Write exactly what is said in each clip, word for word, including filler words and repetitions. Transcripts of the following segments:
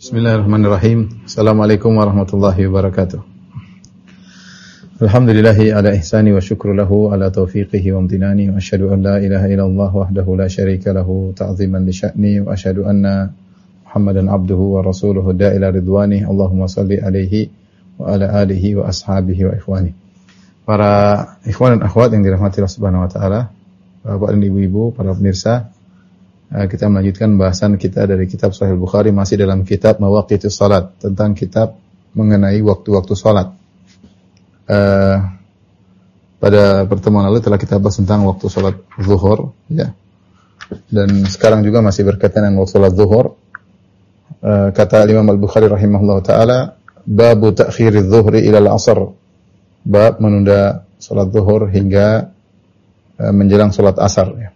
Bismillahirrahmanirrahim. Assalamualaikum warahmatullahi wabarakatuh. Alhamdulillahi ala ihsani wa syukru lahu ala taufiqihi wa amtinani wa asyhadu an la ilaha illallah wahdahu la syarika lahu ta'ziman li sya'ni wa asyhadu anna Muhammadan abduhu wa rasuluhu da'ila ridwani. Allahumma salli alaihi wa ala alihi wa ashabihi wa ikhwani. Para ikhwan dan akhwat yang dirahmati Allah Subhanahu wa taala, Bapak dan Ibu-ibu, para pemirsa, kita melanjutkan bahasan kita dari kitab Sahih Bukhari, masih dalam kitab Mawaqitus Salat, tentang kitab mengenai waktu-waktu salat. Uh, pada pertemuan lalu telah kita bahas tentang waktu salat zuhur, ya. Dan sekarang juga masih berkaitan dengan waktu salat zuhur. Uh, kata Imam Al-Bukhari rahimahullah taala, babu ta'khiriz zuhri ila al-'asr. Bab menunda salat zuhur hingga uh, menjelang salat asar, ya.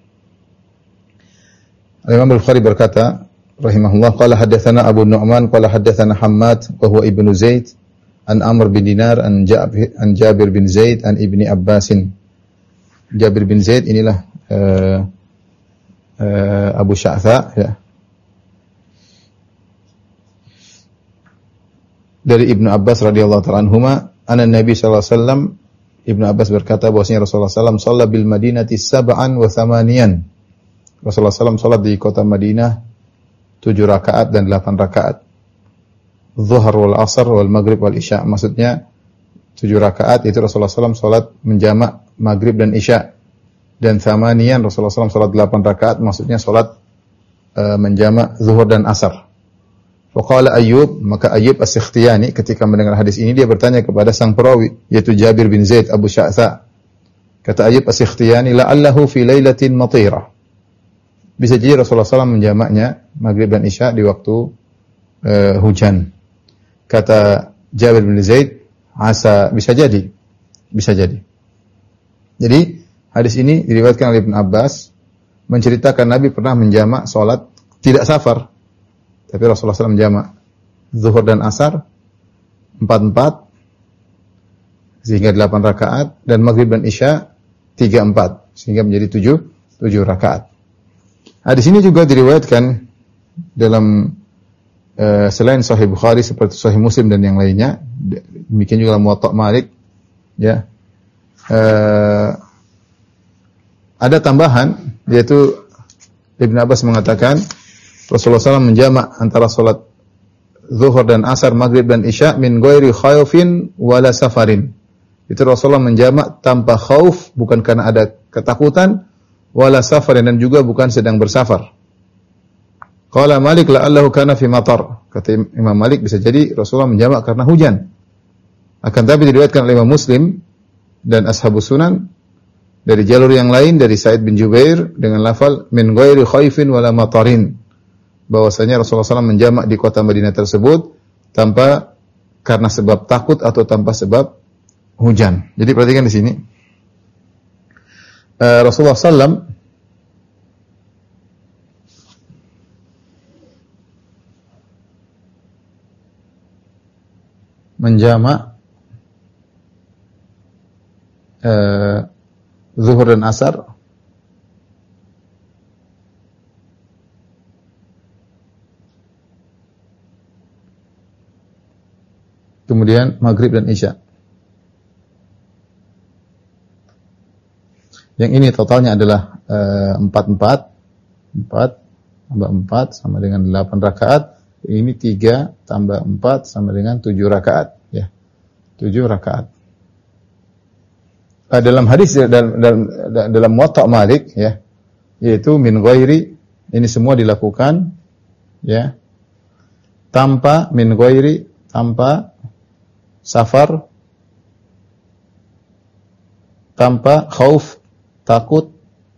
Imam Al-Bukhari berkata rahimahullah, qala haddatsana Abu Nu'man qala haddatsana Hammad wa huwa ibnu Zaid an Amr bin Dinar an Jabir an Jabir bin Zaid an Ibni Abbasin. Jabir bin Zaid inilah uh, uh, Abu Sya'tha, ya. Dari Ibnu Abbas radhiyallahu ta'ala anhuma, anna Nabi sallallahu alaihi wasallam, Ibnu Abbas berkata bahwasanya Rasulullah sallallahu alaihi wasallam shalla bil Madinati sab'an wa thamaniyan. Rasulullah sallallahu alaihi wasallam salat di kota Madinah tujuh rakaat dan delapan rakaat. Zuhur wal asar wal maghrib wal isya. Maksudnya tujuh rakaat itu Rasulullah sallallahu alaihi wasallam salat menjamak maghrib dan isya. Dan thamaniyan Rasulullah sallallahu alaihi wasallam salat delapan rakaat, maksudnya salat uh, menjamak zuhur dan asar. Faqala Ayyub, maka Ayyub As-Sikhtiyani ketika mendengar hadis ini dia bertanya kepada sang perawi yaitu Jabir bin Zaid Abu Sya'tha. Kata Ayyub As-Sikhtiyani, la'allahu fi lailatin matirah. Bisa jadi Rasulullah sallallahu alaihi wasallam menjamaknya maghrib dan isya di waktu uh, hujan. Kata Jabir bin Zaid, asa, bisa jadi. Bisa jadi. Jadi, hadis ini diriwayatkan oleh Ibnu Abbas menceritakan Nabi pernah menjamak salat tidak safar. Tapi Rasulullah sallallahu alaihi wasallam menjamak zuhur dan asar empat-empat sehingga delapan rakaat, dan maghrib dan isya tiga empat sehingga menjadi tujuh, tujuh rakaat. Hadis ini juga diriwayatkan dalam uh, selain Sahih Bukhari seperti Sahih Muslim dan yang lainnya. Demikian juga Muwatta Malik, ya. Uh, ada tambahan yaitu Ibnu Abbas mengatakan Rasulullah sallallahu alaihi wasallam menjamak antara salat zuhur dan asar, maghrib dan isya min ghairi khaufin wala safarin. Itu Rasulullah menjamak tanpa khauf, bukan karena ada ketakutan, wala safarin, dan juga bukan sedang bersafar. Qala Malik la'allahu kana fi matar. Kata Imam Malik, bisa jadi Rasulullah menjamak karena hujan. Akan tapi diriwayatkan oleh Imam Muslim dan Ashabus Sunan dari jalur yang lain dari Sa'id bin Jubair dengan lafal min ghairi khaifin wala matarin, bahwasanya Rasulullah sallallahu alaihi wasallam menjamak di kota Madinah tersebut tanpa karena sebab takut atau tanpa sebab hujan. Jadi perhatikan di sini. Uh, Rasulullah sallallahu alaihi wasallam menjamak uh, zuhur dan asar kemudian maghrib dan isya. Yang ini totalnya adalah empat empat, empat tambah empat sama dengan delapan rakaat. Ini tiga tambah empat sama dengan tujuh rakaat, ya. tujuh rakaat. Uh, dalam hadis dalam dalam, dalam Muwatta Malik, ya, yaitu min ghairi, ini semua dilakukan, ya, tanpa min ghairi, tanpa safar, tanpa khauf, takut,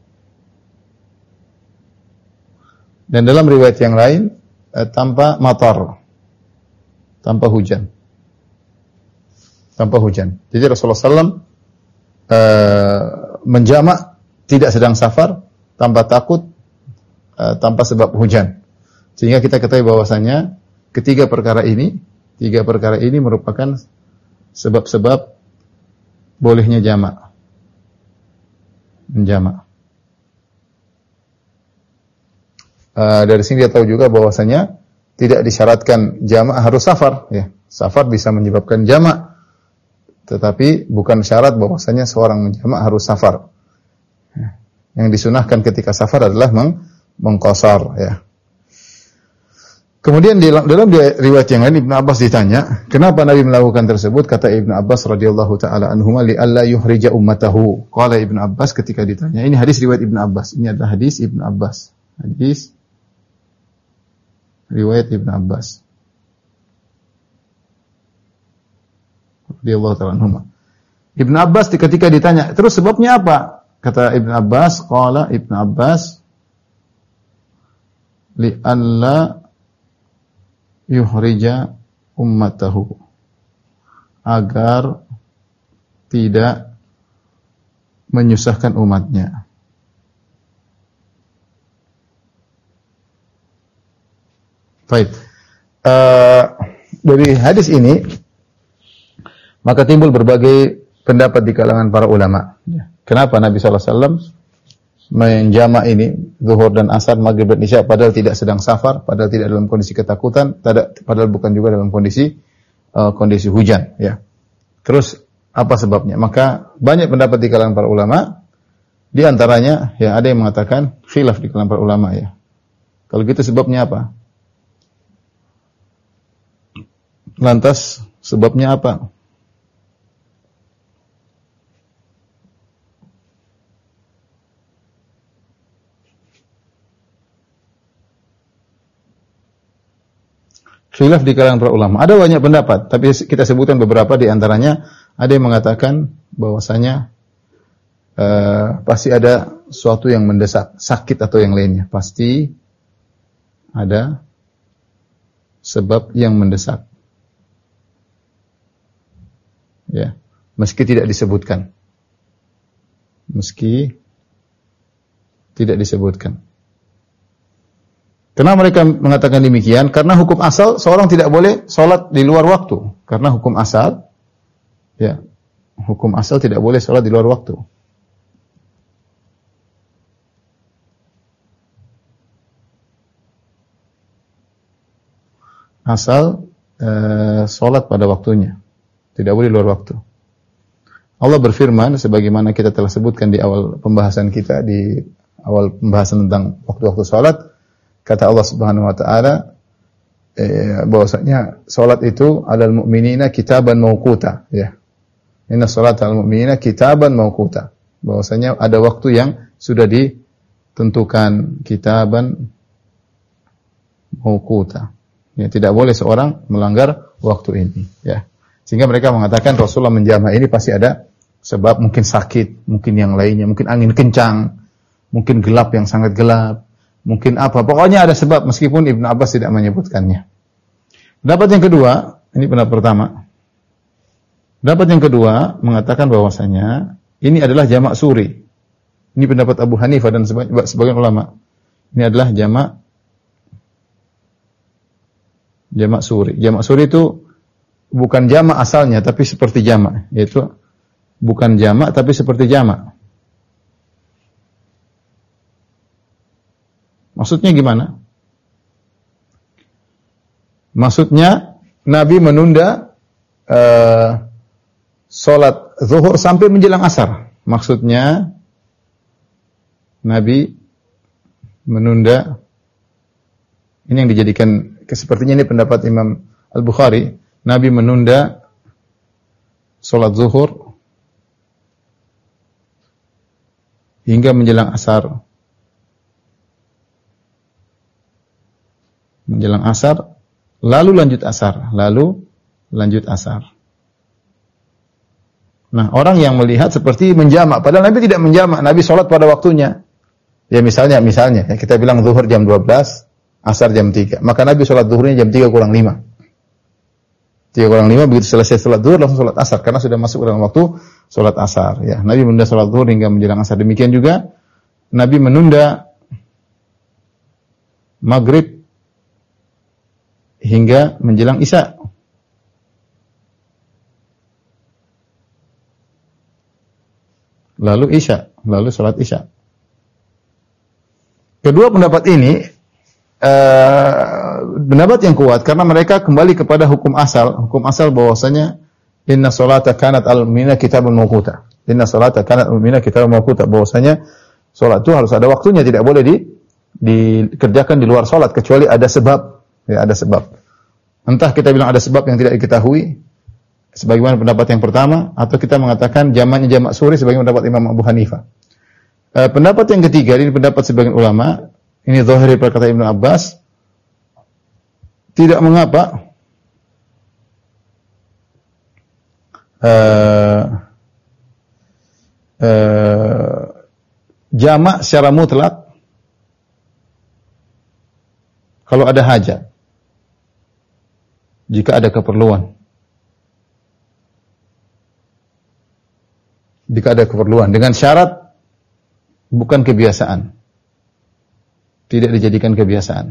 dan dalam riwayat yang lain eh, tanpa matar, tanpa hujan, tanpa hujan. Jadi Rasulullah sallallahu alaihi wasallam eh, menjamak tidak sedang safar, tanpa takut, eh, tanpa sebab hujan, sehingga kita ketahui bahwasanya ketiga perkara ini, tiga perkara ini merupakan sebab-sebab bolehnya jamak. Menjamak. Uh, dari sini dia tahu juga bahwasanya tidak disyaratkan jamak harus safar, ya. Safar bisa menyebabkan jamak, tetapi bukan syarat bahwasanya seorang menjamak harus safar. Yang disunahkan ketika safar adalah meng mengqasar, ya. Kemudian di dalam riwayat yang lain Ibnu Abbas ditanya, kenapa Nabi melakukan tersebut? Kata Ibnu Abbas radhiyallahu taala anhuma li alla yuhrija ummatahu. Qala Ibnu Abbas ketika ditanya, ini hadis riwayat Ibnu Abbas. Ini adalah hadis Ibnu Abbas. Hadis riwayat Ibnu Abbas radhiyallahu taala anhuma. Ibnu Abbas ketika ditanya, terus sebabnya apa? Kata Ibnu Abbas, qala Ibnu Abbas li alla yuhrija ummatahu, agar tidak menyusahkan umatnya. Baik. Uh, dari hadis ini maka timbul berbagai pendapat di kalangan para ulama. Kenapa Nabi sallallahu alaihi wasallam menjamak ini zuhur dan asar, maghrib dan isya padahal tidak sedang safar, padahal tidak dalam kondisi ketakutan, padahal bukan juga dalam kondisi uh, kondisi hujan, ya. Terus apa sebabnya? Maka banyak pendapat di kalangan para ulama, di antaranya ya ada yang mengatakan khilaf di kalangan para ulama, ya. Kalau gitu sebabnya apa? Lantas sebabnya apa? Khilaf di kalangan para ulama. Ada banyak pendapat, tapi kita sebutkan beberapa. Di antaranya ada yang mengatakan bahwasanya uh, pasti ada sesuatu yang mendesak, sakit atau yang lainnya. Pasti ada sebab yang mendesak. Ya, meski tidak disebutkan. Meski tidak disebutkan. Kenapa mereka mengatakan demikian? Karena hukum asal seorang tidak boleh sholat di luar waktu. Karena hukum asal, ya, hukum asal tidak boleh sholat di luar waktu. Asal eh, sholat pada waktunya, tidak boleh di luar waktu. Allah berfirman, sebagaimana kita telah sebutkan di awal pembahasan kita, di awal pembahasan tentang waktu-waktu sholat. Kata Allah Subhanahu wa taala eh, bahwasanya salat itu alal mu'minina kitaban mauquta, ya. Inna salata alal mu'minina kitaban mauquta. Bahwasanya ada waktu yang sudah ditentukan, kitaban mauquta. Ya, tidak boleh seorang melanggar waktu ini, ya. Sehingga mereka mengatakan Rasulullah menjama ini pasti ada sebab, mungkin sakit, mungkin yang lainnya, mungkin angin kencang, mungkin gelap yang sangat gelap. Mungkin apa, pokoknya ada sebab meskipun Ibnu Abbas tidak menyebutkannya. Pendapat yang kedua, ini pendapat pertama. Pendapat yang kedua mengatakan bahwasanya ini adalah jamak suri. Ini pendapat Abu Hanifah dan sebagian ulama. Ini adalah jamak jamak suri. Jamak suri itu bukan jamak asalnya tapi seperti jamak, yaitu bukan jamak tapi seperti jamak. Maksudnya gimana? Maksudnya Nabi menunda uh, sholat zuhur sampai menjelang asar. Maksudnya Nabi menunda, ini yang dijadikan, sepertinya ini pendapat Imam Al-Bukhari, Nabi menunda sholat zuhur hingga menjelang asar. Menjelang asar, lalu lanjut asar, lalu lanjut asar. Nah, orang yang melihat seperti menjamak, padahal Nabi tidak menjamak, Nabi sholat pada waktunya. Ya misalnya, misalnya, ya, kita bilang zuhur jam dua belas, asar jam tiga. Maka Nabi sholat zuhurnya jam tiga kurang lima. tiga kurang lima, begitu selesai sholat zuhur, langsung sholat asar. Karena sudah masuk dalam waktu sholat asar. Ya, Nabi menunda sholat zuhur hingga menjelang asar. Demikian juga, Nabi menunda maghrib hingga menjelang isya. Lalu isya, lalu sholat isya. Kedua pendapat ini uh, pendapat yang kuat karena mereka kembali kepada hukum asal, hukum asal bahwasanya inna sholata kanat al-mu'minina kitaban mawquta. Inna sholata kanat al-mu'minina kitaban mawquta, bahwasanya salat itu harus ada waktunya, tidak boleh di dikerjakan di luar salat kecuali ada sebab, ya ada sebab. Entah kita bilang ada sebab yang tidak diketahui sebagaimana pendapat yang pertama, atau kita mengatakan jamaknya jamak suri sebagaimana pendapat Imam Abu Hanifah. E, pendapat yang ketiga, ini pendapat sebagian ulama, ini zahir perkataan Ibnu Abbas, tidak mengapa e, e, jamak secara mutlak kalau ada hajat, jika ada keperluan. Jika ada keperluan, dengan syarat bukan kebiasaan. Tidak dijadikan kebiasaan.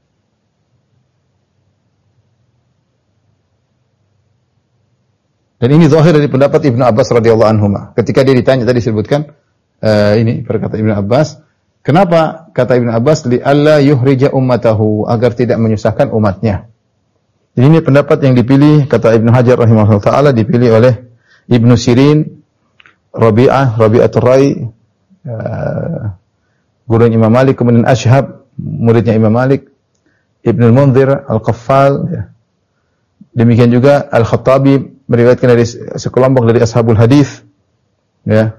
Dan ini zahir dari pendapat Ibnu Abbas radhiyallahu anhuma. Ketika dia ditanya tadi disebutkan uh, ini perkataan Ibnu Abbas, kenapa kata Ibnu Abbas li alla yuhrija ummatahu, agar tidak menyusahkan umatnya. Jadi ini pendapat yang dipilih kata Ibnu Hajar rahimahullah taala, dipilih oleh Ibnu Sirin, Rabi'ah, Rabi'atul Rai, uh, guru Imam Malik, kemudian Ashhab, muridnya Imam Malik, Ibnu Munzir, Al-Qaffal, ya. Demikian juga Al-Khattabi meriwayatkan dari sekelompok dari ashabul hadis, ya.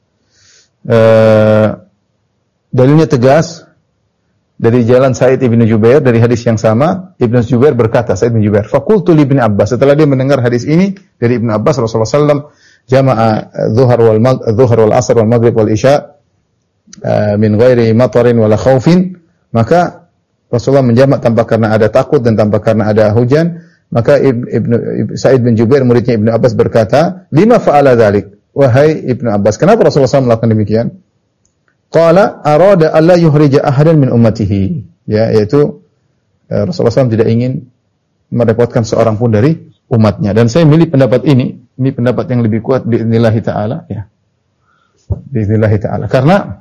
Uh, dalilnya tegas dari jalan Sa'id ibnu Jubair dari hadis yang sama. Ibnu Jubair berkata, Sa'id bin Jubair, faqultu li Ibnu Abbas, setelah dia mendengar hadis ini dari Ibnu Abbas, Rasulullah sallallahu alaihi wasallam jama'a dhuhar wal dhuhar wal asr wal maghrib wal isya uh, min ghairi matarin wala khaufin, maka Rasulullah menjamak tanpa karena ada takut dan tanpa karena ada hujan. Maka Ibnu Sa'id bin Jubair muridnya Ibnu Abbas berkata, lima fa'ala dzalik, wahai Ibnu Abbas, kenapa Rasulullah sallallahu alaihi wasallam melakukan demikian? Qala arada alla yuhrija ahadan min ummatihi, ya, yaitu uh, Rasulullah sallallahu alaihi wasallam tidak ingin merepotkan seorang pun dari umatnya. Dan saya milih pendapat ini. Ini pendapat yang lebih kuat biidznillah taala, ya. Biidznillah taala. Karena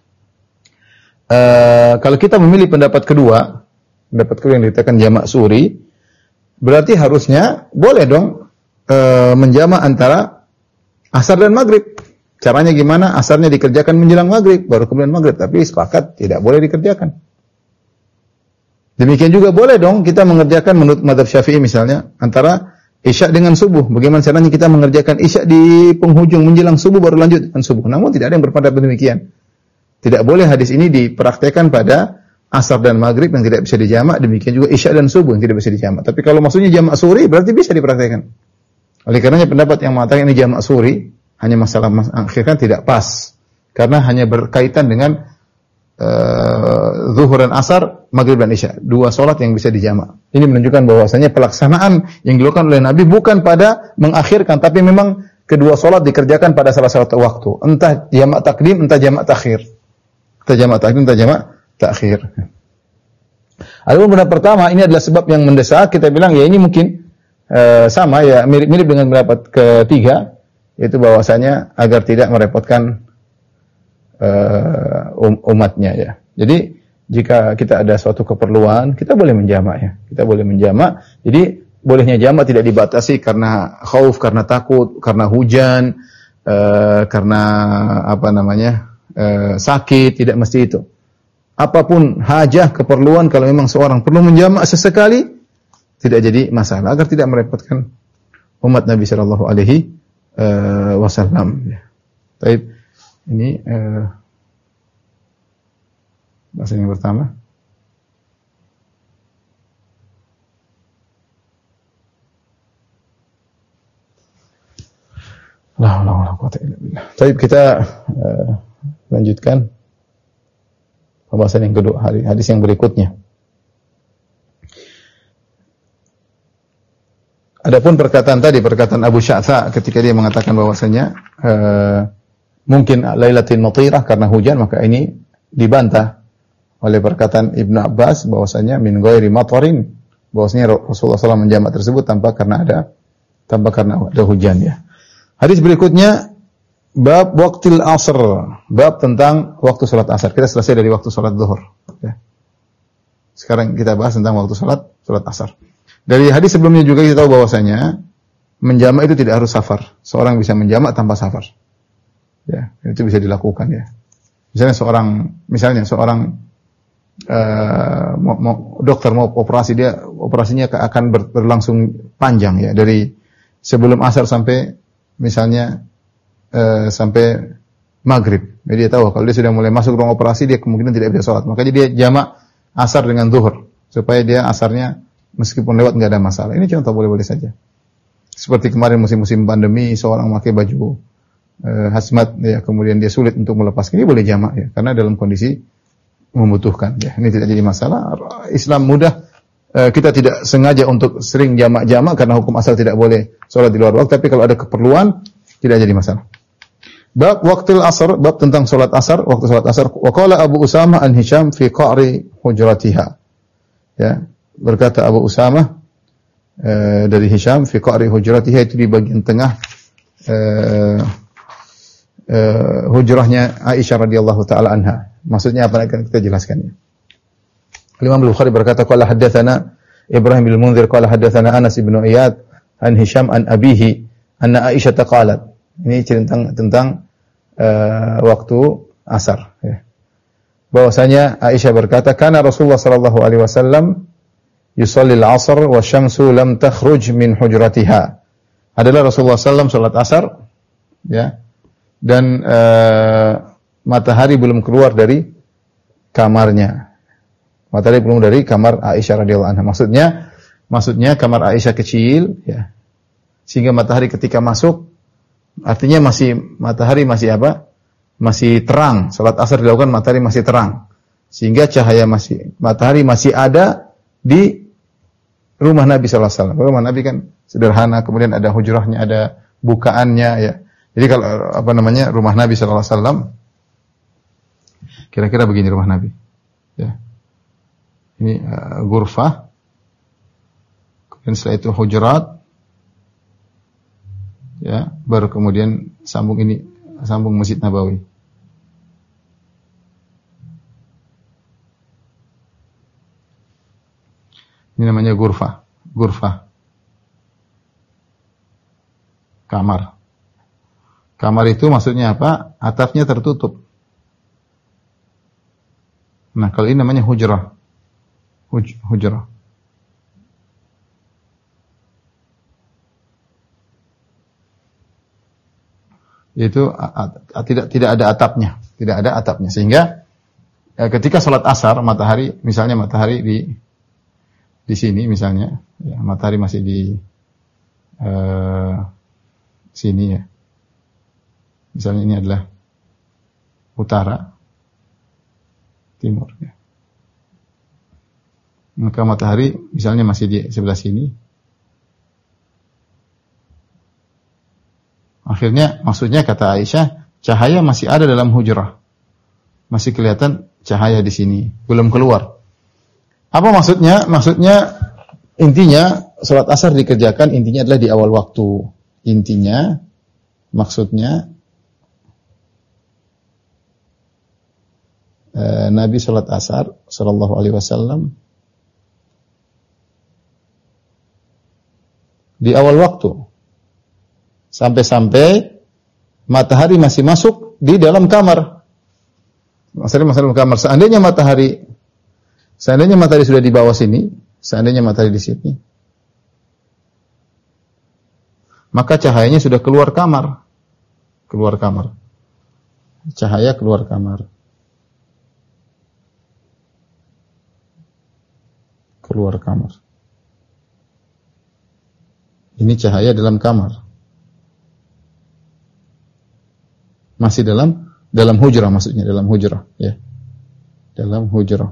uh, kalau kita memilih pendapat kedua, pendapat kedua yang dikatakan jamak suri, berarti harusnya boleh dong uh, menjamak antara asar dan maghrib. Caranya gimana? Asarnya dikerjakan menjelang maghrib, baru kemudian maghrib. Tapi sepakat tidak boleh dikerjakan. Demikian juga boleh dong kita mengerjakan menurut mazhab Syafi'i misalnya antara Isya dengan subuh. Bagaimana caranya kita mengerjakan Isya di penghujung menjelang subuh baru lanjut dengan subuh. Namun tidak ada yang berpendapat demikian. Tidak boleh hadis ini dipraktekkan pada asar dan maghrib yang tidak bisa dijamak. Demikian juga Isya dan subuh yang tidak bisa dijamak. Tapi kalau maksudnya jamak suri berarti bisa dipraktekkan. Oleh karenanya pendapat yang mengatakan ini jamak suri hanya masalah akhirnya tidak pas. Karena hanya berkaitan dengan Uh, zuhur dan asar, maghrib dan isya, dua solat yang bisa dijamak. Ini menunjukkan bahwasanya pelaksanaan yang dilakukan oleh Nabi bukan pada mengakhirkan, tapi memang kedua solat dikerjakan pada salah satu waktu. Entah jamak takdim, entah jamak takhir. Entah jamak takdim, entah jamak takhir. Adapun pendapat pertama, ini adalah sebab yang mendesak. Kita bilang ya ini mungkin uh, sama ya, mirip-mirip dengan pendapat ketiga, yaitu bahwasanya agar tidak merepotkan Uh, um, umatnya, ya. Jadi jika kita ada suatu keperluan, kita boleh menjamak, ya. Kita boleh menjamak. Jadi bolehnya jamak tidak dibatasi karena khauf, karena takut, karena hujan, uh, karena apa namanya uh, sakit, tidak mesti itu. Apapun hajah, keperluan, kalau memang seorang perlu menjamak sesekali, tidak jadi masalah agar tidak merepotkan umat Nabi Shallallahu Alaihi Wasallam. Baik. Ini eh, bahasa yang pertama. La ilaha illallah. Baik, kita eh, lanjutkan pembahasan yang kedua, hadis yang berikutnya. Adapun perkataan tadi, perkataan Abu Sya'tha ketika dia mengatakan bahwasanya eh, mungkin lailatul matirah karena hujan, maka ini dibantah oleh perkataan Ibnu Abbas bahwasanya min ghairi matarin, bahwasanya Rasulullah sallallahu alaihi wasallam menjamak tersebut tanpa karena ada tanpa karena ada hujan, ya. Hadis berikutnya bab waqtil asr, bab tentang waktu salat asar. Kita selesai dari waktu salat zuhur, ya. Sekarang kita bahas tentang waktu salat salat asar. Dari hadis sebelumnya juga kita tahu bahwasanya menjamak itu tidak harus safar. Seorang bisa menjamak tanpa safar. Ya, itu bisa dilakukan ya. Misalnya seorang misalnya seorang uh, mau, mau, dokter mau operasi, dia operasinya akan ber, berlangsung panjang ya, dari sebelum asar sampai misalnya uh, sampai maghrib. Jadi dia tahu kalau dia sudah mulai masuk ruang operasi dia kemungkinan tidak bisa sholat. Makanya dia jamak asar dengan zuhur supaya dia asarnya meskipun lewat nggak ada masalah. Ini contoh boleh-boleh saja. Seperti kemarin musim-musim pandemi, seorang memakai baju Uh, hazmat ya, kemudian dia sulit untuk melepaskan, ini boleh jamak ya, karena dalam kondisi membutuhkan ya. Ini tidak jadi masalah. Islam mudah. Uh, kita tidak sengaja untuk sering jamak-jamak karena hukum asal tidak boleh sholat di luar waktu, tapi kalau ada keperluan tidak jadi masalah. Bab waktu asar, bab tentang sholat asar, waktu sholat asar. Wa qala Abu Usamah an Hisham fi qa'ri hujratiha. Ya, berkata Abu Usamah uh, dari Hisham fi qa'ri hujratiha, itu di bagian tengah uh, Uh, hujrahnya Aisyah radhiyallahu taala anha. Maksudnya apa, akan kita jelaskan. Imam Al-Bukhari berkata qala haddatsana Ibrahim bin Munzir qala haddatsana Anas bin Iyad an Hisham an abihi anna Aisyah qalat. Ini tentang tentang uh, waktu asar ya. Bahwasanya Aisyah berkata kana Rasulullah sallallahu alaihi wasallam yusalli al-'asr wa syamsu lam takhruj min hujratiha. Adalah Rasulullah sallallahu alaihi wasallam salat asar ya, dan uh, matahari belum keluar dari kamarnya. Matahari belum dari kamar Aisyah radhiyallahu anha. Maksudnya, maksudnya kamar Aisyah kecil, ya. Sehingga matahari ketika masuk, artinya masih matahari masih apa? Masih terang. Salat asar dilakukan matahari masih terang, sehingga cahaya masih matahari masih ada di rumah Nabi sallallahu alaihi wasallam. Rumah Nabi kan sederhana, kemudian ada hujrahnya, ada bukaannya, ya. Jadi kalau apa namanya rumah Nabi sallallahu alaihi wasallam kira-kira begini rumah Nabi. Ya. Ini uh, ghurfah. Kemudian setelah itu hujurat. Ya, baru kemudian sambung ini sambung Masjid Nabawi. Ini namanya ghurfah. Ghurfah. Kamar. Kamar itu maksudnya apa? Atapnya tertutup. Nah, kalau ini namanya hujrah. Huj, hujrah. Itu a, a, tidak tidak ada atapnya, tidak ada atapnya, sehingga eh, ketika sholat asar matahari, misalnya matahari di di sini misalnya, ya, matahari masih di eh, sini ya. Misalnya ini adalah utara, timur. Ya. Maka matahari misalnya masih di sebelah sini. Akhirnya maksudnya kata Aisyah, cahaya masih ada dalam hujrah. Masih kelihatan cahaya di sini, belum keluar. Apa maksudnya? Maksudnya intinya salat asar dikerjakan intinya adalah di awal waktu. Intinya maksudnya Nabi salat asar sallallahu alaihi wasallam di awal waktu, sampai-sampai matahari masih masuk di dalam kamar. Maksudnya masuk dalam kamar. Seandainya matahari, seandainya matahari sudah di bawah sini, seandainya matahari di sini, maka cahayanya sudah keluar kamar, keluar kamar. Cahaya keluar kamar. Keluar kamar. Ini cahaya dalam kamar. Masih dalam dalam hujrah, maksudnya dalam hujrah, ya. Dalam hujrah.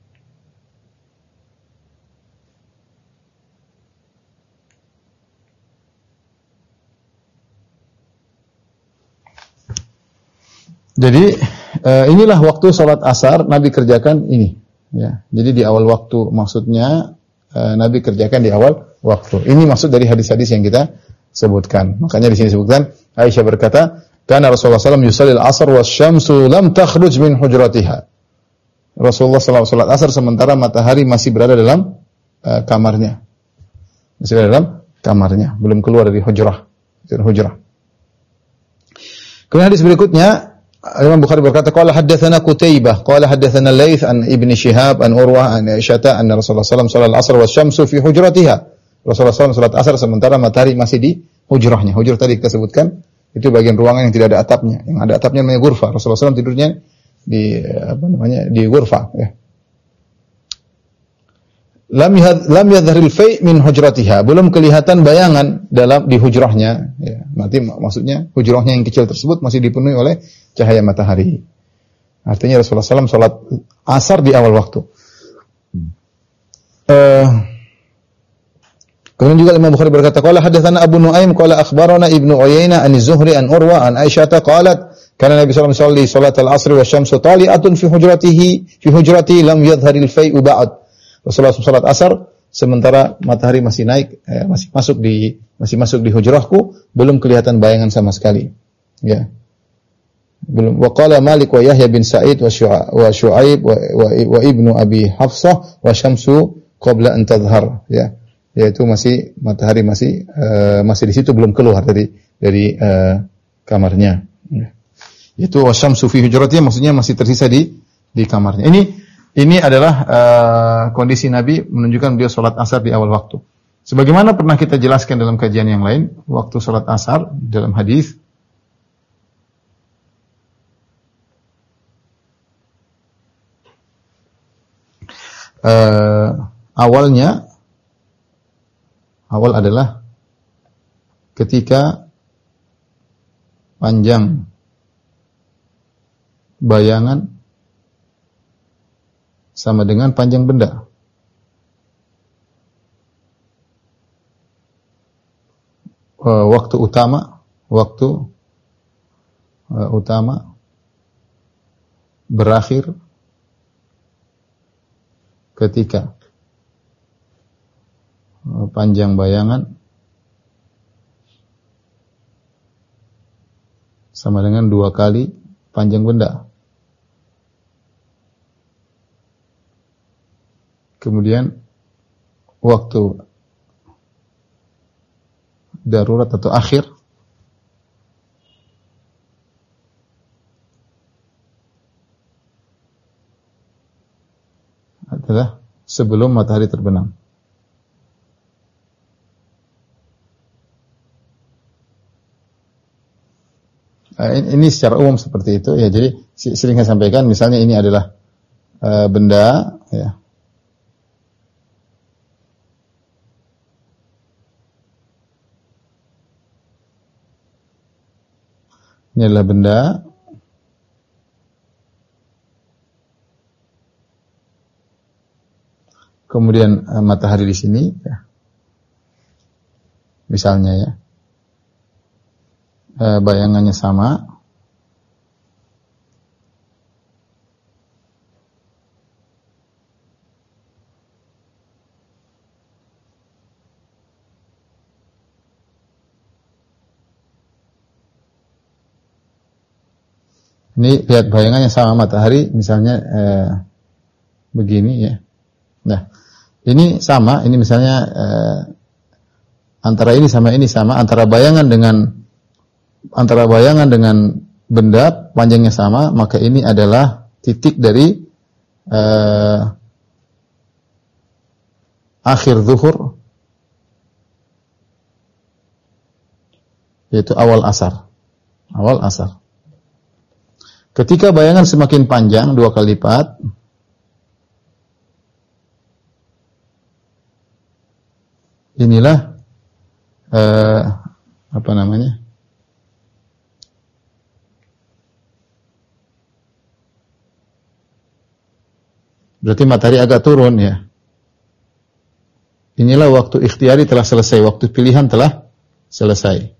Jadi uh, inilah waktu salat asar Nabi kerjakan ini. Ya, jadi di awal waktu, maksudnya uh, Nabi kerjakan di awal waktu. Ini maksud dari hadis-hadis yang kita sebutkan. Makanya di sini disebutkan Aisyah berkata, "Kana Rasulullah sallallahu alaihi wasallam yusalli al-'asr wasyamsu lam takhruj min hujratiha." Rasulullah salat salat asar sementara matahari masih berada dalam uh, kamarnya. Masih berada dalam kamarnya, belum keluar dari hujrah. Dari hujrah. Kemudian hadis berikutnya, Imam Bukhari berkata, qala haddatsana Qutaibah, qala haddatsana Laits an Ibnu Syihab an Urwah an Aisyah anna Rasulullah sallallahu alaihi wasallam asar wasyamsu fi hujratiha. Rasulullah sallallahu alaihi wasallam salat asar sementara matahari masih di hujrahnya. Hujrah tadi kita sebutkan, itu bagian ruangan yang tidak ada atapnya. Yang ada atapnya namanya ghurfa. Rasulullah sallallahu alaihi wasallam tidurnya di apa namanya? Di ghurfa, ya. Lam yadh, lam yadhharil fai' min hujratiha. Belum kelihatan bayangan dalam di hujrahnya, ya. Berarti maksudnya hujrahnya yang kecil tersebut masih dipenuhi oleh cahaya matahari. Artinya Rasulullah sallallahu alaihi wasallam salat asar di awal waktu. Uh, kemudian juga Imam Bukhari berkata, qala hadatsana Abu Nuaim qala akhbarana Ibnu Uyainah an Zuhri an Urwa an Aisyah qalat kana Nabi sallallahu alaihi wasallam salat al-'asr wa syamsu tali'atun fi hujratihi fi hujrati lam yadhharil fai'u ba'd. Rasulullah salat asar sementara matahari masih naik, eh, masih masuk di masih masuk di hujrahku, belum kelihatan bayangan sama sekali. Ya. Belum. Wa qala Malik wa Yahya bin Sa'id wa Syu'aib wa, wa, wa Ibnu Abi Hafsah wa syamsu qabla an tadhhar, ya. Yaitu masih matahari masih uh, masih di situ, belum keluar dari dari uh, kamarnya. Ya. Itu wa syamsu fi hujratihi, maksudnya masih tersisa di di kamarnya. Ini Ini adalah uh, kondisi Nabi menunjukkan beliau salat asar di awal waktu. Sebagaimana pernah kita jelaskan dalam kajian yang lain, waktu salat asar dalam hadis uh, awalnya awal adalah ketika panjang bayangan sama dengan panjang benda. Uh, waktu utama, waktu uh, utama berakhir ketika uh, panjang bayangan sama dengan dua kali panjang benda. Kemudian waktu darurat atau akhir adalah sebelum matahari terbenam. Ini secara umum seperti itu, ya. Jadi sering saya sampaikan, misalnya ini adalah uh, benda, ya. Ini adalah benda kemudian uh, matahari di sini, ya. Misalnya, ya, uh, bayangannya sama. Ini lihat bayangannya sama matahari, misalnya eh, begini, ya. Nah, ini sama, ini misalnya eh, antara ini sama ini sama, antara bayangan dengan antara bayangan dengan benda panjangnya sama, maka ini adalah titik dari eh, akhir zuhur, yaitu awal asar. Awal asar. Ketika bayangan semakin panjang, dua kali lipat, inilah eh, apa namanya? Berarti matahari agak turun, ya. Inilah waktu ikhtiari telah selesai, waktu pilihan telah selesai.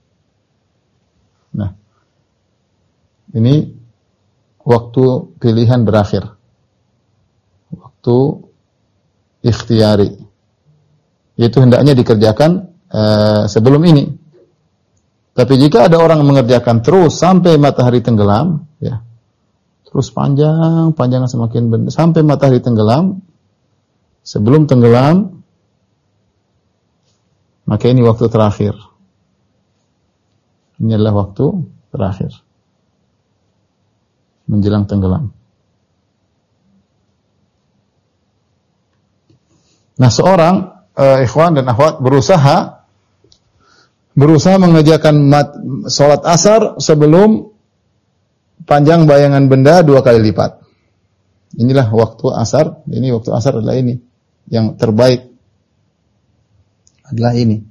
Nah, ini waktu pilihan berakhir. Waktu ikhtiari. Yaitu hendaknya dikerjakan uh, sebelum ini. Tapi jika ada orang mengerjakan terus sampai matahari tenggelam, ya, Terus panjang, panjang semakin benda sampai matahari tenggelam. Sebelum tenggelam, maka ini waktu terakhir. Ini adalah waktu terakhir menjelang tenggelam. Nah, seorang uh, ikhwan dan akhwat berusaha berusaha mengerjakan mat, salat asar sebelum panjang bayangan benda dua kali lipat. Inilah waktu asar. Ini waktu asar adalah ini. Yang terbaik adalah ini.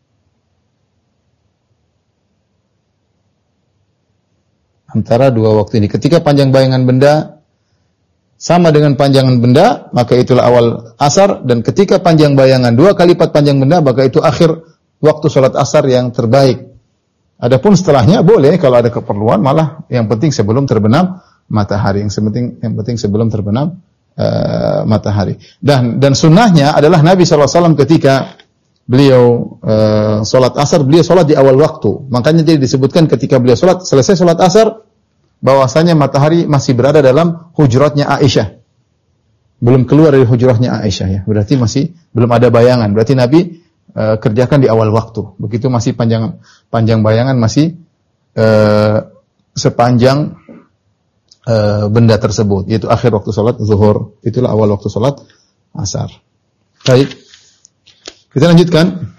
Antara dua waktu ini. Ketika panjang bayangan benda sama dengan panjangan benda, maka itulah awal asar. Dan ketika panjang bayangan dua kali lipat panjang benda, maka itu akhir waktu salat asar yang terbaik. Adapun setelahnya boleh kalau ada keperluan, malah yang penting sebelum terbenam matahari. Yang penting yang penting sebelum terbenam uh, matahari. Dan dan sunnahnya adalah Nabi sallallahu alaihi wasallam ketika beliau uh, salat asar, beliau salat di awal waktu. Makanya jadi disebutkan ketika beliau salat, selesai salat asar, bahwasanya matahari masih berada dalam hujratnya Aisyah. Belum keluar dari hujratnya Aisyah ya. Berarti masih belum ada bayangan. Berarti Nabi Uh, kerjakan di awal waktu. Begitu masih panjang panjang bayangan masih uh, sepanjang uh, benda tersebut, yaitu akhir waktu salat zuhur. Itulah awal waktu salat asar. Baik. Kita lanjutkan.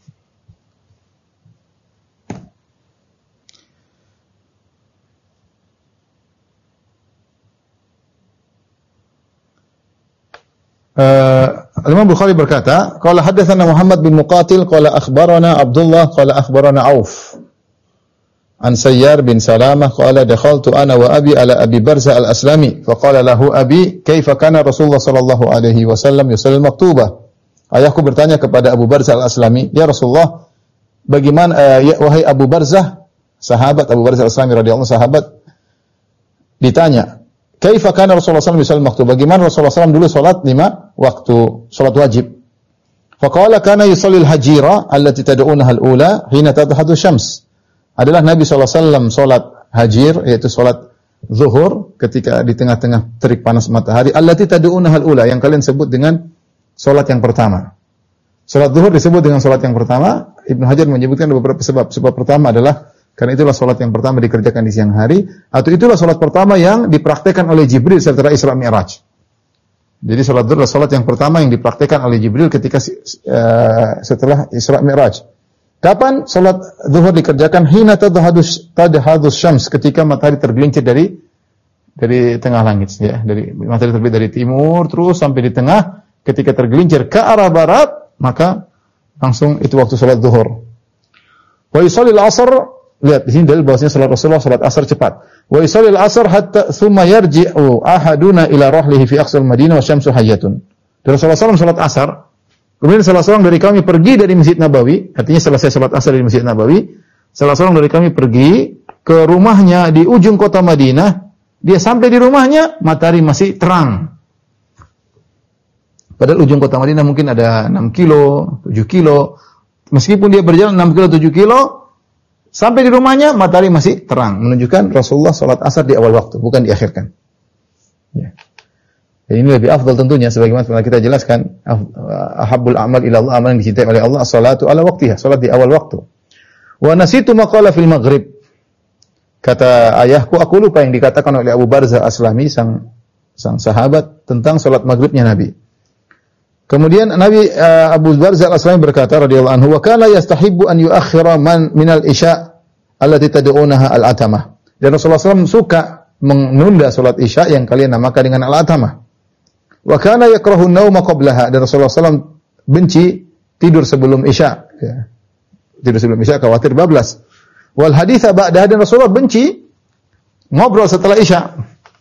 Uh, Imam Bukhari berkata, qala haddatsana Muhammad bin Muqatil qala akhbarana Abdullah qala akhbarana Auf an Sayyar bin Salamah qala dakhaltu ana wa abi ala Abi Barza al-Aslami fa qala lahu abi kaifa kana Rasulullah sallallahu alaihi wasallam yusalli maktubah. Ayahku bertanya kepada Abu Barza al-Aslami, ya Rasulullah, bagaimana uh, ya, wahai Abu Barzah, sahabat Abu Barzah al-Aslami radhiyallahu anhu, sahabat, ditanya, kaifa kana Rasulullah sallallahu alaihi wasallam maktub? Bagaimana Rasulullah sallallahu alaihi wasallam dulu salat lima waktu salat wajib? Faqala kana yusalli al-hajira allati tad'unaha al-ula hina tadhhadu syams. Adalah Nabi sallallahu alaihi wasallam salat hajir, yaitu salat zuhur ketika di tengah-tengah terik panas matahari, allati tad'unaha al-ula, yang kalian sebut dengan salat yang pertama. Salat zuhur disebut dengan salat yang pertama. Ibnu Hajar menyebutkan beberapa sebab. Sebab pertama adalah karena itulah salat yang pertama dikerjakan di siang hari, atau itulah salat pertama yang dipraktikkan oleh Jibril setelah Isra Mi'raj. Jadi salat zuhur adalah salat yang pertama yang dipraktikkan oleh Jibril ketika uh, setelah Isra Mi'raj. Kapan salat zuhur dikerjakan? Hina tadhhadus tadhhadus syams, ketika matahari tergelincir dari dari tengah langit ya, dari matahari terbit dari timur terus sampai di tengah, ketika tergelincir ke arah barat, maka langsung itu waktu salat zuhur. Wa yusallil asr, lihat di sini dalil bahwasanya salat Rasulullah salat asar cepat. Wa yusallil asr hatta thumma yarji'u ahaduna ila rahlihi fi aqsal Madinah wa syamsu hayyatun. Dan Rasulullah sallallahu alaihi wasallam salat asar, kemudian salah seorang dari kami pergi dari Masjid Nabawi, artinya selesai salat asar dari Masjid Nabawi, salah seorang dari kami pergi ke rumahnya di ujung kota Madinah, dia sampai di rumahnya matahari masih terang. Padahal ujung kota Madinah mungkin ada enam kilo, tujuh kilo. Meskipun dia berjalan enam kilo, tujuh kilo, sampai di rumahnya matahari masih terang, menunjukkan Rasulullah salat asar di awal waktu, bukan diakhirkan. Ya. Dan ini lebih afdal tentunya, sebagaimana telah kita jelaskan, ahabbul a'mal ila Allah, amal yang dicintai oleh Allah, as-salatu ala waqtiha, salat di awal waktu. Wa nasitu ma qala fil maghrib. Kata ayahku, aku lupa yang dikatakan oleh Abu Barzah Aslami, sang sang sahabat, tentang salat maghribnya Nabi. Kemudian Nabi uh, Abu Barzah Al-Aslami berkata radhiyallahu anhu, wa kana yastahibbu an yuakhkhira man min al-isya allati tad'unaha al-atamah. Dan Rasulullah sallallahu alaihi wasallam suka menunda salat isya yang kalian namakan dengan al-atamah. Wa kana yakrahu an-nauma qablaha. Dan Rasulullah sallallahu alaihi wasallam benci tidur sebelum isya. Ya. Tidur sebelum isya khawatir bablas. Wal haditsa ba'daha, dan Rasulullah benci ngobrol setelah isya.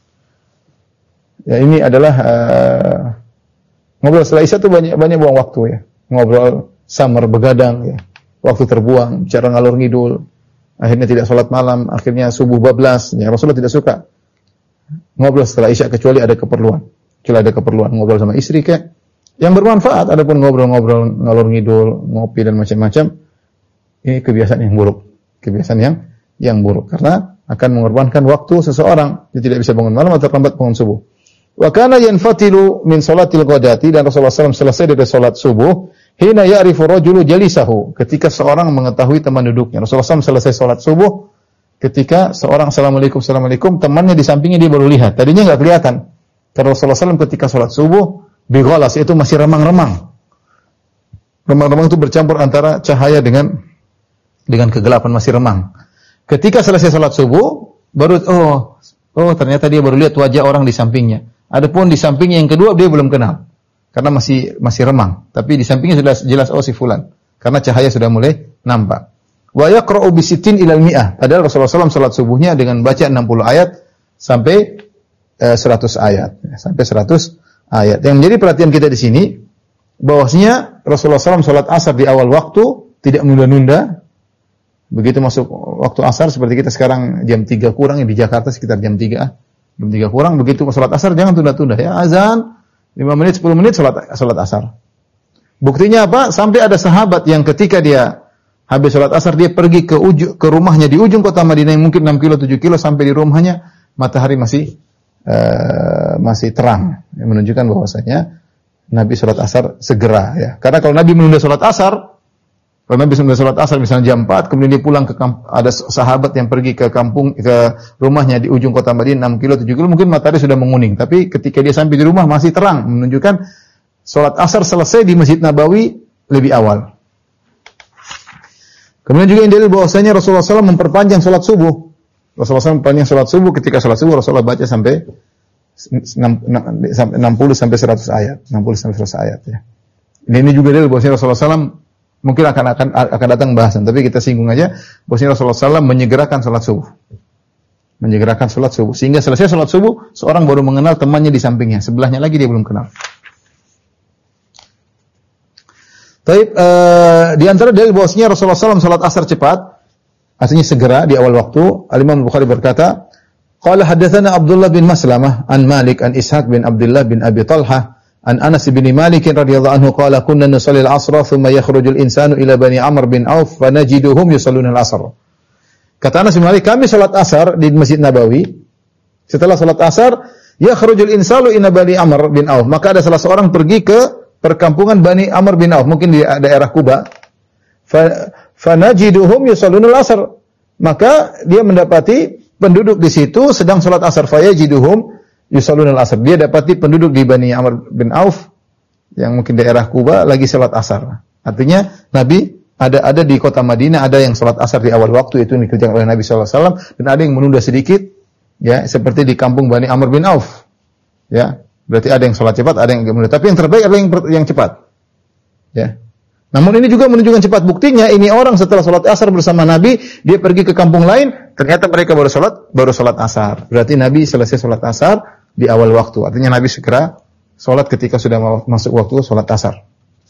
Ya, ini adalah uh, ngobrol setelah isya itu banyak banyak buang waktu ya. Ngobrol samar begadang ya. Waktu terbuang, bicara ngalur ngidul. Akhirnya tidak salat malam, akhirnya subuh bablas. Ya, Rasulullah tidak suka ngobrol setelah isya kecuali ada keperluan. Kecuali ada keperluan ngobrol sama istri kayak yang bermanfaat, adapun ngobrol-ngobrol ngalur ngidul, ngopi dan macam-macam, ini kebiasaan yang buruk. Kebiasaan yang yang buruk karena akan mengorbankan waktu seseorang. Dia tidak bisa bangun malam atau terlambat bangun subuh. Wa kana yanfatilu min salatil ghadati, dan Rasulullah shallallahu alaihi wasallam selesai dari salat subuh, hina ya'rifu rajulu jalisahu, ketika seorang mengetahui teman duduknya. Rasulullah shallallahu alaihi wasallam selesai salat subuh, ketika seorang assalamualaikum assalamualaikum, temannya di sampingnya dia baru lihat. Tadinya enggak kelihatan. Karena Rasulullah shallallahu alaihi wasallam ketika salat subuh bighalas, itu masih remang-remang. Remang-remang itu bercampur antara cahaya dengan dengan kegelapan, masih remang. Ketika selesai salat subuh, baru oh, oh ternyata dia baru lihat wajah orang di sampingnya. Adapun di sampingnya yang kedua dia belum kenal, karena masih masih remang. Tapi di sampingnya sudah jelas oh si fulan, karena cahaya sudah mulai nampak. Wa yaqra'u bi sittin ilal mi'ah. Padahal Rasulullah shallallahu alaihi wasallam salat subuhnya dengan baca enam puluh ayat sampai eh, seratus ayat, sampai seratus ayat. Yang menjadi perhatian kita di sini bahwasanya Rasulullah shallallahu alaihi wasallam salat asar di awal waktu, tidak menunda-nunda. Begitu masuk waktu asar, seperti kita sekarang jam tiga kurang, di Jakarta sekitar jam tiga. Jam tiga kurang, begitu salat asar jangan tunda-tunda ya. Azan lima menit, sepuluh menit salat salat asar. Buktinya apa? Sampai ada sahabat yang ketika dia habis salat asar dia pergi ke ujung, ke rumahnya di ujung kota Madinah yang mungkin enam kilo tujuh kilo, sampai di rumahnya matahari masih uh, masih terang. Yang menunjukkan bahwasanya Nabi salat asar segera ya. Karena kalau Nabi menunda salat asar, kalau Nabi menunda salat asar misalnya jam empat, kemudian dia pulang ke kamp- ada sahabat yang pergi ke kampung, ke rumahnya di ujung kota Madinah enam kilo tujuh kilo, mungkin matahari sudah menguning. Tapi ketika dia sampai di rumah masih terang, menunjukkan salat asar selesai di Masjid Nabawi lebih awal. Kemudian juga yang dalil bahwasanya Rasulullah shallallahu alaihi wasallam memperpanjang salat subuh. Rasulullah shallallahu alaihi wasallam memperpanjang salat subuh, ketika salat subuh Rasulullah baca sampai enam puluh sampai seratus ayat, enam puluh sampai seratus ayat ya. Ini juga dalil bahwasanya Rasulullah shallallahu alaihi wasallam mungkin akan akan akan datang bahasan, tapi kita singgung aja bahwasanya Rasulullah shallallahu alaihi wasallam menyegerakan salat subuh. Menyegerakan salat subuh sehingga selesai salat subuh seorang baru mengenal temannya di sampingnya, sebelahnya lagi dia belum kenal. Taib uh, di antara dalil bahwasanya Rasulullah shallallahu alaihi wasallam salat asar cepat, artinya segera di awal waktu. Al-Imam Bukhari berkata, qala haddatsana Abdullah bin Maslamah an Malik an Ishaq bin Abdullah bin Abi Talhah an Anas bin Malik radhiyallahu anhu qala kunna nusalli al-'asra thumma yakhruju al-insanu ila Bani Amr bin Auf fa najiduhum yusalluna al-'asr. Kata Anas bin Malik, kami salat asar di Masjid Nabawi. Setelah salat asar, yakhrujul insanu ila Bani Amr bin Auf, maka ada salah seorang pergi ke perkampungan Bani Amr bin Auf, mungkin di daerah Kuba. Fa fa najiduhum yusalluna al-'asr. Maka dia mendapati penduduk di situ sedang salat asar, fa yajiduhum yusalluna al-'asr. Dia dapati penduduk di Bani Amr bin Auf yang mungkin daerah Kuba lagi salat asar. Artinya Nabi ada ada di kota Madinah ada yang salat asar di awal waktu, itu yang dikerjakan oleh Nabi sallallahu alaihi wasallam, dan ada yang menunda sedikit ya, seperti di kampung Bani Amr bin Auf. Ya, berarti ada yang salat cepat, ada yang menunda, tapi yang terbaik adalah yang yang cepat. Ya. Namun ini juga menunjukkan cepat. Buktinya ini orang setelah salat asar bersama Nabi, dia pergi ke kampung lain, ternyata mereka baru salat baru salat asar. Berarti Nabi selesai salat asar di awal waktu. Artinya Nabi segera salat ketika sudah masuk waktu salat asar.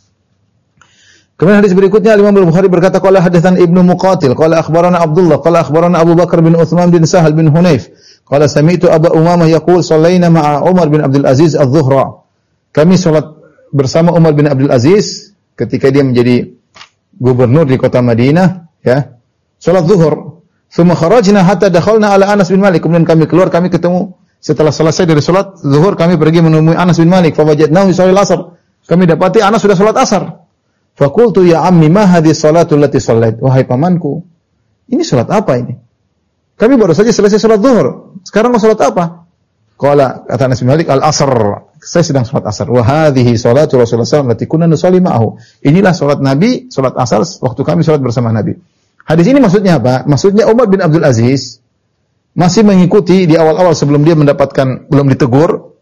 Kemudian hadis berikutnya Imam Al-Bukhari berkata qala hadatsan Ibnu Muqatil qala akhbarana Abdullah qala akhbarana Abu Bakar bin Utsman bin Sahal bin Hunayf qala sami'tu Abu Umamah yaqul shallaina ma'a Umar bin Abdul Aziz adz-dzuhra. Kami salat bersama Umar bin Abdul Aziz ketika dia menjadi gubernur di kota Madinah ya. Salat zuhur. Tsumma kharajna hatta dakhalna ala Anas bin Malik. Kemudian kami keluar, kami ketemu setelah selesai dari salat zuhur, kami pergi menemui Anas bin Malik. Fa wajadnahu yusalli al-'asr. Kami dapati Anas sudah salat asar. Fakultu ya ammi ma hadhihi salatu allati shallait. Wahai pamanku, ini salat apa ini? Kami baru saja selesai salat zuhur. Sekarang mau salat apa? Qala, kata Anas bin Malik, al-'asr. Saya sedang salat asar. Wa hadhihi salatu Rasulullah sallallahu alaihi wasallam allati kunna nusalli ma'ahu. Inilah salat Nabi, salat asar waktu kami salat bersama Nabi. Hadis ini maksudnya apa? Maksudnya Umar bin Abdul Aziz masih mengikuti di awal-awal sebelum dia mendapatkan, belum ditegur,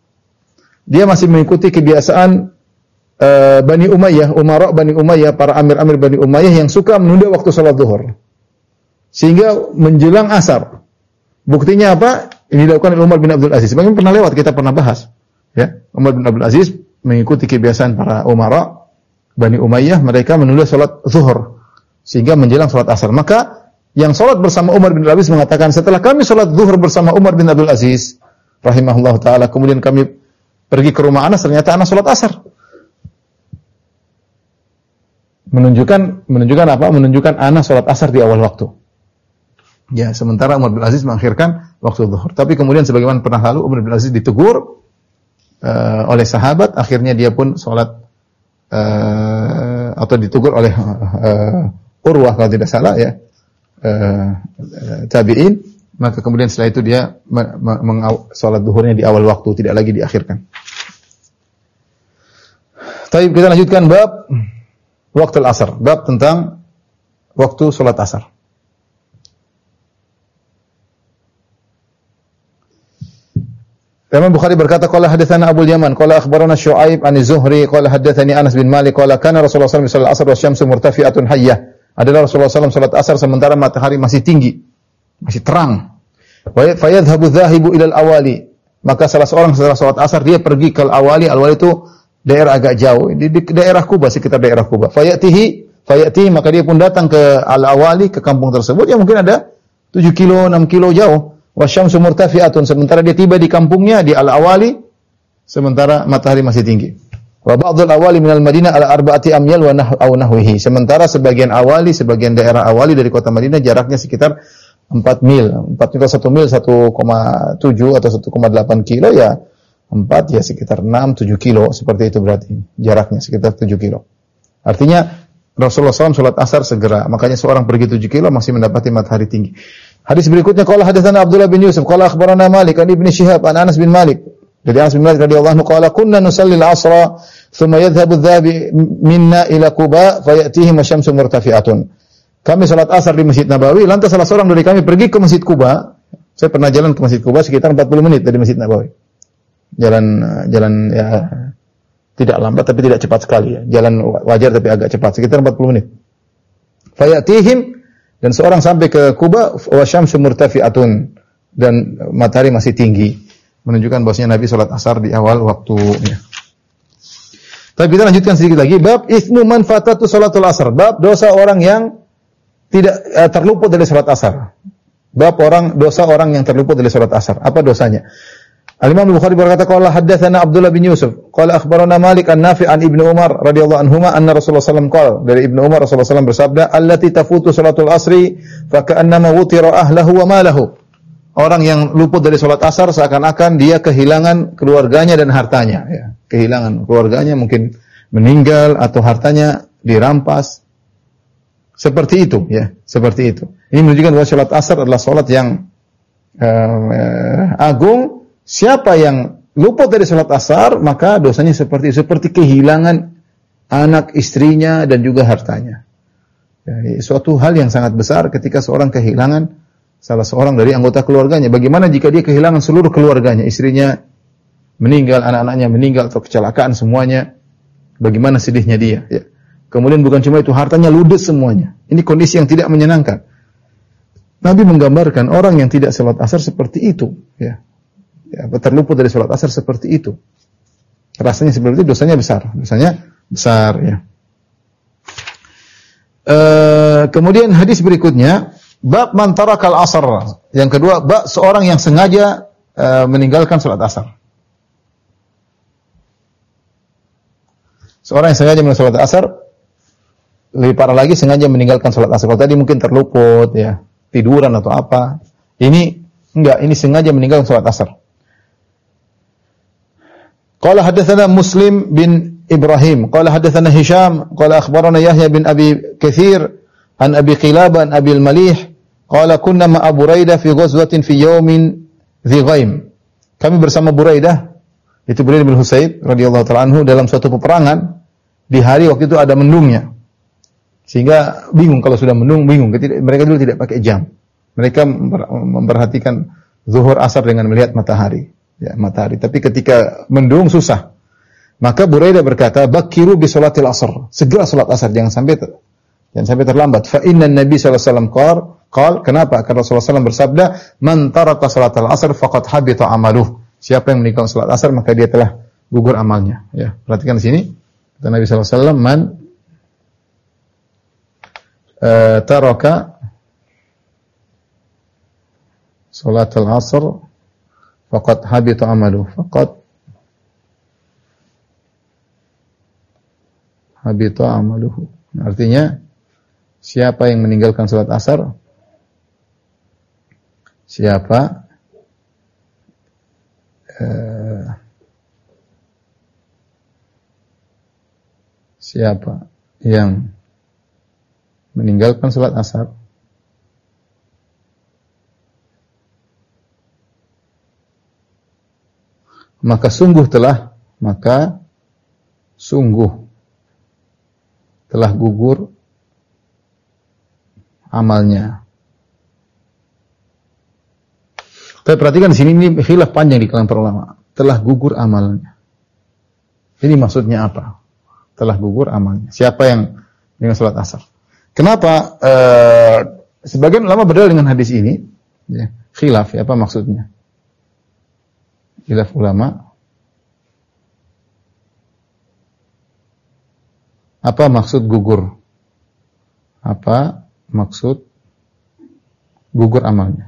dia masih mengikuti kebiasaan Uh, Bani Umayyah, Umara Bani Umayyah, para amir-amir Bani Umayyah yang suka menunda waktu salat zuhur. Sehingga menjelang asar. Buktinya apa? Ini dilakukan oleh Umar bin Abdul Aziz. Bagaimana pernah lewat, kita pernah bahas. Ya, Umar bin Abdul Aziz mengikuti kebiasaan para Umara Bani Umayyah, mereka menunda salat zuhur sehingga menjelang salat asar. Maka yang salat bersama Umar bin Abdul Aziz mengatakan, setelah kami salat zuhur bersama Umar bin Abdul Aziz rahimahullah taala, kemudian kami pergi ke rumah Anas, ternyata Anas salat asar. Menunjukkan menunjukkan apa? Menunjukkan Anas salat asar di awal waktu. Ya, sementara Umar bin Aziz mengakhirkan waktu zuhur. Tapi kemudian sebagaimana pernah lalu Umar bin Aziz ditegur uh, oleh sahabat, akhirnya dia pun sholat uh, atau ditegur oleh uh, Urwah kalau tidak salah ya, uh, tabi'in, maka kemudian setelah itu dia sholat zuhurnya di awal waktu, tidak lagi diakhirkan. Tapi kita lanjutkan bab waktu asar, bab tentang waktu sholat asar. Imam Bukhari berkata, qala hadatsana Abu Yaman, qala akhbarana Syu'aib an Zuhri, qala hadatsani Anas bin Malik, qala kana Rasulullah sallallahu alaihi wasallam asar wa syamsu murtafi'atun hayyah. Adalah Rasulullah sallallahu alaihi wasallam salat asar sementara matahari masih tinggi, masih terang. Wa fayadhhabu dhahibu ila al-awali. Maka salah seorang setelah salat asar dia pergi ke al-awali, al-awali itu daerah agak jauh, di, di daerah Kuba, sekitar daerah Kuba. Fayatihi, fayatihi maka dia pun datang ke al-awali, ke kampung tersebut yang mungkin ada tujuh kilo, enam kilo jauh. Wasyamsu murtafi'atun, sementara dia tiba di kampungnya di al-awali sementara matahari masih tinggi. Wa ba'dul awali minal Madinah ala arba'ati amyal wa nahwu nahwihi. Sementara sebagian awali, sebagian daerah awali dari kota Madinah jaraknya sekitar empat mil. empat mil satu mil satu koma tujuh atau satu koma delapan kilo ya. empat ya sekitar enam tujuh kilo, seperti itu berarti jaraknya sekitar tujuh kilo. Artinya Rasulullah shallallahu alaihi wasallam sholat asar segera, makanya seorang pergi tujuh kilo masih mendapati matahari tinggi. Hadis berikutnya, qala hadatsana Abdullah bin Yusuf, qala akhbarana Malik an Ibnu Syihab an Anas bin Malik. Dari Anas bin Malik radhiyallahu anhu qala kunna nusalli al-'asra thumma yadhhabu adh-dhahabi minna ila Quba fayatihim asy-syamsu murtafi'atun. Kami salat asar di Masjid Nabawi, lantas salah seorang dari kami pergi ke Masjid Quba. Saya pernah jalan ke Masjid Quba sekitar empat puluh menit dari Masjid Nabawi. Jalan jalan ya tidak lambat tapi tidak cepat sekali ya. Jalan wajar tapi agak cepat, sekitar empat puluh menit. Fayatihim, dan seorang sampai ke Kuba wa syamsu murtafi'atun, dan matahari masih tinggi, menunjukkan bahwasanya Nabi salat asar di awal waktunya. Tapi kita lanjutkan sedikit lagi, bab ismu man fatatu salatul asar, bab dosa orang yang tidak uh, terluput dari salat asar. Bab orang dosa orang yang terluput dari salat asar. Apa dosanya? Al-Imam Al-Bukhari berkata, qala haddatsana Abdullah bin Yusuf, qala akhbarana Malik an Nafi' an Ibnu Umar radhiyallahu anhuma anna Rasulullah sallallahu alaihi wasallam qala, dari Ibnu Umar Rasulullah sallallahu alaihi wasallam bersabda, allati tafutu salatul asri fa ka'annama wutira ahlahu wa malahu. Orang yang luput dari salat asar seakan-akan dia kehilangan keluarganya dan hartanya, ya. Kehilangan keluarganya, mungkin meninggal atau hartanya dirampas. Seperti itu, ya, seperti itu. Ini menunjukkan bahwa salat asar adalah salat yang uh, uh, agung. Siapa yang luput dari salat asar, maka dosanya seperti seperti kehilangan anak, istrinya dan juga hartanya. Jadi suatu hal yang sangat besar ketika seorang kehilangan salah seorang dari anggota keluarganya. Bagaimana jika dia kehilangan seluruh keluarganya, istrinya meninggal, anak-anaknya meninggal atau kecelakaan semuanya? Bagaimana sedihnya dia, ya. Kemudian bukan cuma itu, hartanya ludes semuanya. Ini kondisi yang tidak menyenangkan. Nabi menggambarkan orang yang tidak salat asar seperti itu, ya. Ya, terluput dari salat asar seperti itu. Rasanya seperti itu, dosanya besar. Dosanya besar, ya. E, kemudian hadis berikutnya, bab man tarakal asar. Yang kedua, bab seorang yang sengaja e, meninggalkan salat asar. Seorang yang sengaja meninggalkan salat asar, lebih parah lagi sengaja meninggalkan salat asar. Kalau tadi mungkin terluput, ya, tiduran atau apa. Ini enggak, ini sengaja meninggalkan salat asar. Qala hadatsana Muslim bin Ibrahim, qala hadatsana Hisham, qala akhbarana Yahya bin Abi Katsir an Abi Qilabah an Abi al-Malih, qala kunna ma'a Buraidah fi ghazwatin fi yawmin dhi ghaim. Kami bersama Buraidah, itu Buraidah bin Husayb radhiyallahu ta'ala anhu, dalam suatu peperangan di hari waktu itu ada mendungnya. Sehingga bingung, kalau sudah mendung bingung. Mereka dulu tidak pakai jam. Mereka memperhatikan zuhur asar dengan melihat matahari. Ya, matahari. Tapi ketika mendung susah. Maka Buraidah berkata, "Bakiru bi sholatil asr." Segera salat asar, jangan sampai ter, jangan sampai terlambat. Fa inna Nabi sallallahu alaihi wasallam qala, kenapa? Karena Rasulullah sallallahu alaihi wasallam bersabda, "Man taraka sholatal asr faqad habita amaluh." Siapa yang meninggalkan salat asar maka dia telah gugur amalnya. Ya, perhatikan di sini. Kata Nabi sallallahu alaihi wasallam, "Man uh, taraka sholatal asr faqad habita amaluh." Faqad habita amaluhu. Artinya siapa yang meninggalkan salat asar Siapa uh, siapa yang meninggalkan salat asar maka sungguh telah maka sungguh telah gugur amalnya. Tapi perhatikan di sini ini khilaf panjang di kalangan para ulama. Telah gugur amalnya. Ini maksudnya apa? Telah gugur amalnya. Siapa yang dengan salat asar? Kenapa? Uh, sebagian ulama berdalil dengan hadis ini. Ya, khilaf, ya, apa maksudnya? Khilaf ulama. Apa maksud gugur? Apa maksud gugur amalnya?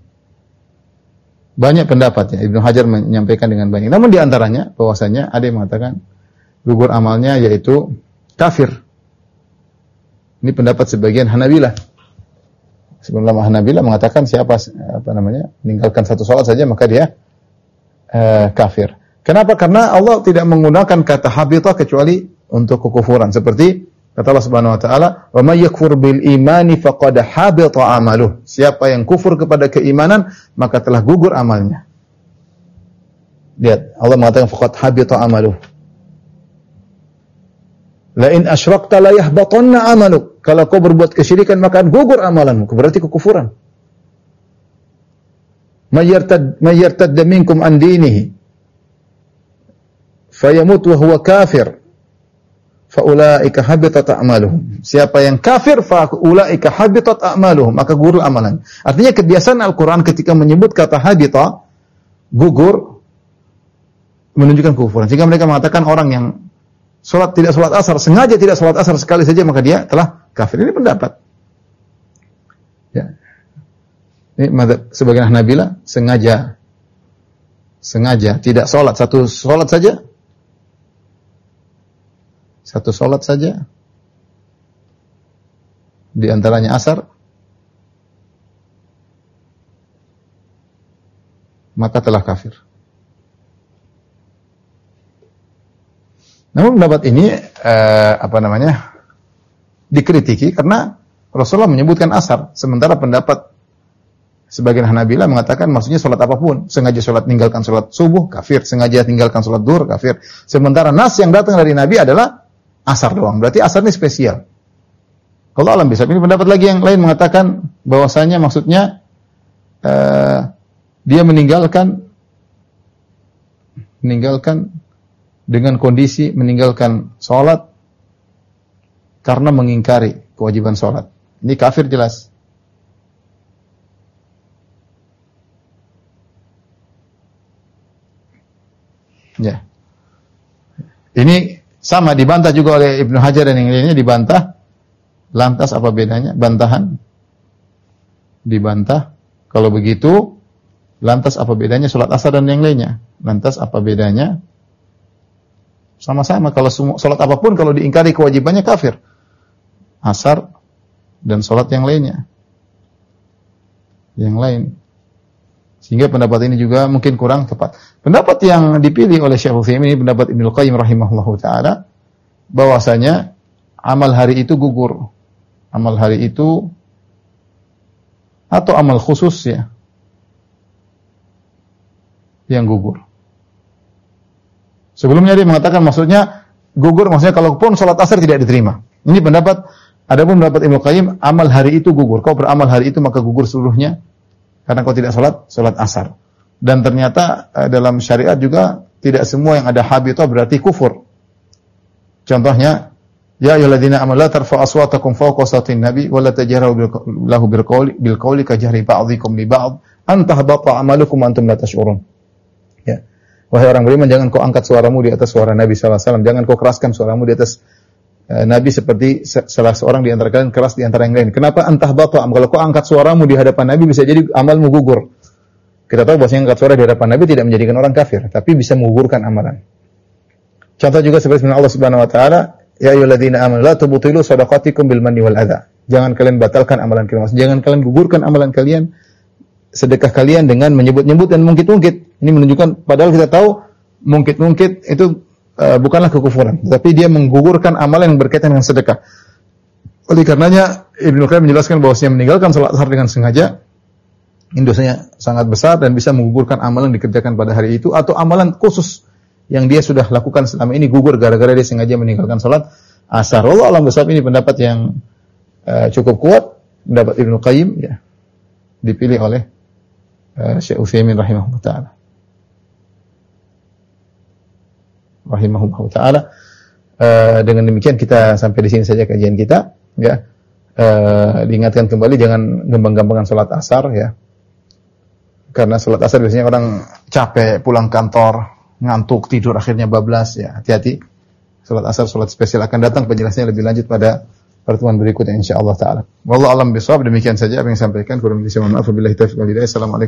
Banyak pendapat, ya. Ibnu Hajar menyampaikan dengan banyak. Namun di antaranya bahwasanya ada yang mengatakan gugur amalnya yaitu kafir. Ini pendapat sebagian Hanabilah. Sebagian ulama Hanabilah mengatakan siapa apa namanya meninggalkan satu salat saja maka dia uh, kafir. Kenapa? Karena Allah tidak menggunakan kata habita kecuali untuk kekufuran. Seperti kata Allah Subhanahu wa taala, "Wa may yakfur bil imani faqad habita 'amaluh." Siapa yang kufur kepada keimanan, maka telah gugur amalnya. Lihat, Allah mengatakan faqad habita 'amaluh. La in asyrakta la yahbatanna 'amaluk. Kalau kau berbuat kesyirikan maka gugur amalanmu, berarti kekufuran. May yartad may yartad minkum an dinihi fayamut wa huwa kafir. Faulaika habitat a'maluhum. Siapa yang kafir faulaika habitat a'maluhum, maka gugur amalan. Artinya kebiasaan Al-Qur'an ketika menyebut kata habita, gugur, menunjukkan kekufuran. Sehingga mereka mengatakan orang yang salat tidak salat asar, sengaja tidak salat asar sekali saja maka dia telah kafir. Ini pendapat. Ya. Ini mazhab sebagian Hanabilah sengaja sengaja tidak salat satu salat saja. Satu salat saja, di antaranya asar, maka telah kafir. Namun pendapat ini eh, apa namanya dikritiki karena Rasulullah menyebutkan asar, sementara pendapat sebagian Hanabilah mengatakan maksudnya salat apapun, sengaja salat ninggalkan salat subuh kafir, sengaja tinggalkan salat zuhur kafir. Sementara nas yang datang dari Nabi adalah asar doang. Berarti asar ini spesial. Kalau alam bisa. Ini pendapat lagi yang lain mengatakan bahwasanya maksudnya uh, dia meninggalkan meninggalkan dengan kondisi meninggalkan sholat karena mengingkari kewajiban sholat. Ini kafir jelas. Ya. Ini sama dibantah juga oleh Ibnu Hajar dan yang lainnya dibantah. Lantas apa bedanya? Bantahan dibantah. Kalau begitu, lantas apa bedanya salat asar dan yang lainnya? Lantas apa bedanya? Sama-sama kalau salat apapun kalau diingkari kewajibannya kafir. Asar dan salat yang lainnya. Yang lain. Sehingga pendapat ini juga mungkin kurang tepat. Pendapat yang dipilih oleh Syekh Utsaimin ini pendapat Ibnu Qayyim rahimahullahu taala bahwasanya amal hari itu gugur. Amal hari itu atau amal khusus ya yang gugur. Sebelumnya dia mengatakan maksudnya gugur maksudnya kalaupun salat asar tidak diterima. Ini pendapat adapun pendapat Ibnu Qayyim amal hari itu gugur. Kau beramal hari itu maka gugur seluruhnya. Karena kau tidak salat, salat asar. Dan ternyata dalam syariat juga tidak semua yang ada habita berarti kufur. Contohnya, ya ayyuhalladzina amanu la tarfa'u aswatakum fawqa sautin nabi wa la tajharu lahu bil qawli bil qawli ka jahri ba'dhikum li ba'd an tahbata a'malukum antum la tash'urun. Ya. Wahai orang beriman, jangan kau angkat suaramu di atas suara Nabi sallallahu alaihi wasallam, jangan kau keraskan suaramu di atas Nabi seperti salah seorang di antara kalian keras di antara yang lain. Kenapa antah batam? Kalau kau angkat suaramu di hadapan Nabi bisa jadi amalmu gugur. Kita tahu bahwasanya angkat suara di hadapan Nabi tidak menjadikan orang kafir, tapi bisa menggugurkan amalan. Contoh juga seperti Allah Subhanahu wa taala, ya ayyuhalladzina amanu la tubtilu shadaqatikum bil manni wal adza. Jangan kalian batalkan amalan kalian. Jangan kalian gugurkan amalan kalian sedekah kalian dengan menyebut-nyebut dan mungkit-mungkit. Ini menunjukkan padahal kita tahu mungkit-mungkit itu uh, bukanlah kekufuran, tapi dia menggugurkan amalan yang berkaitan dengan sedekah. Oleh karenanya Ibnu Qayyim menjelaskan bahwasanya meninggalkan salat asar dengan sengaja ini dosanya sangat besar dan bisa menggugurkan amalan yang dikerjakan pada hari itu atau amalan khusus yang dia sudah lakukan selama ini gugur gara-gara dia sengaja meninggalkan salat asar. Wallahu a'lam bishawab, ini pendapat yang uh, cukup kuat, pendapat Ibnu Qayyim ya. Dipilih oleh uh, Syekh Utsaimin rahimahullah taala. Rahimahullah taala. Uh, dengan demikian kita sampai di sini saja kajian kita ya. Uh, diingatkan kembali jangan gembang-gembangan salat asar ya. Karena salat asar biasanya orang capek pulang kantor, ngantuk, tidur akhirnya bablas ya. Hati-hati. Salat asar salat spesial akan datang penjelasannya lebih lanjut pada pertemuan berikutnya insyaallah taala. Wallahu a'lam bishawab. Demikian saja apa yang saya sampaikan. Kurang lebih saya mohon maaf. Wabillahi taufiq wal hidayah. Assalamualaikum.